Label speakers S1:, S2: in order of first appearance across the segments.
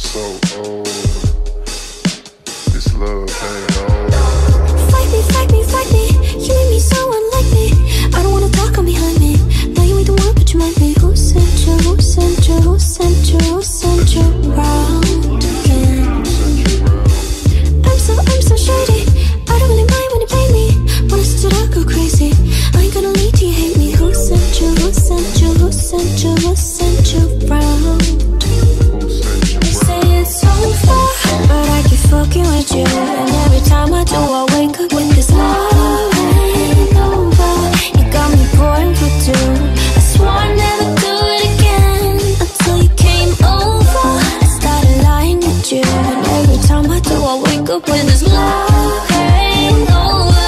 S1: so old. This love ain't old.
S2: Fight me, fight me, fight me. You make me so unlike me. I don't wanna talk on behind me. Now you ain't the one, but you might be. Who sent you, who sent you, who sent you, who sent you round again? I'm so shady. I don't really mind when you play me. When I stood up, go crazy. I ain't gonna lead till you hate me. Who sent you, who sent you, who sent you, who sent you round? Say it's over, but I keep fucking with you. And every time I do, I wake up with this love ain't over. You got me pouring for two. I swore I'd never do it again until you came over. I started lying with you. And every time I do, I wake up with this love ain't over.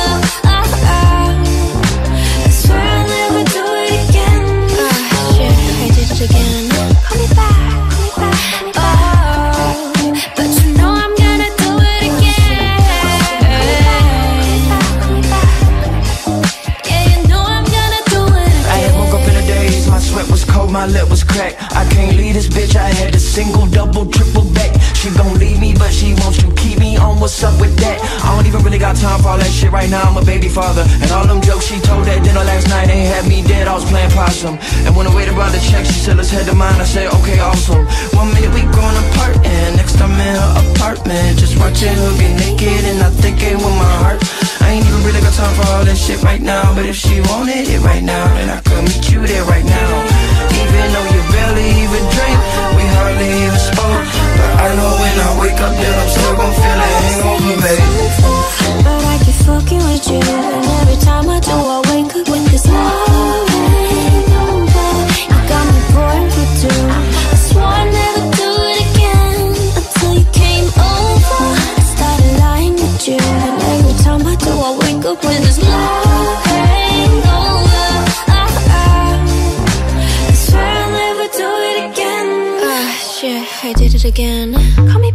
S2: I swear I'll never do it again. Shit, I did it again. Call me back, call me back, call me back. But you know I'm gonna do it again. Yeah, you know I'm gonna do it again.
S3: I had woke up in the days, my sweat was cold, my lip was cracked. I can't leave this bitch, I had to single, double, triple back. She gon' leave me, but she wants to keep me on, what's up with that? I don't even really got time for all that shit right now, I'm a baby father. And all them jokes she told at dinner last night ain't had me dead, I was playing possum. And when the waiter brought the check, she said let's head to mine, I said okay, awesome. 1 minute we going apart, and next I'm in her apartment, just watching her get naked, and I thinking with my heart. I ain't even really got time for all that shit right now, but if she wanted it right now, then I could meet you there right now. Even though you barely even drink, we hardly even spoke, but I know when I wake up then I'm still gon' feel a hangover, baby.
S2: But I keep fucking with you. And every time I do, I wake up with this love ain't over. You got me pouring for two. I swore I'd never do it again until you came over. I started lying with you. And every time I do, I wake up with this love ain't over. I swear I'll never do it again. Shit, I did it again. Call me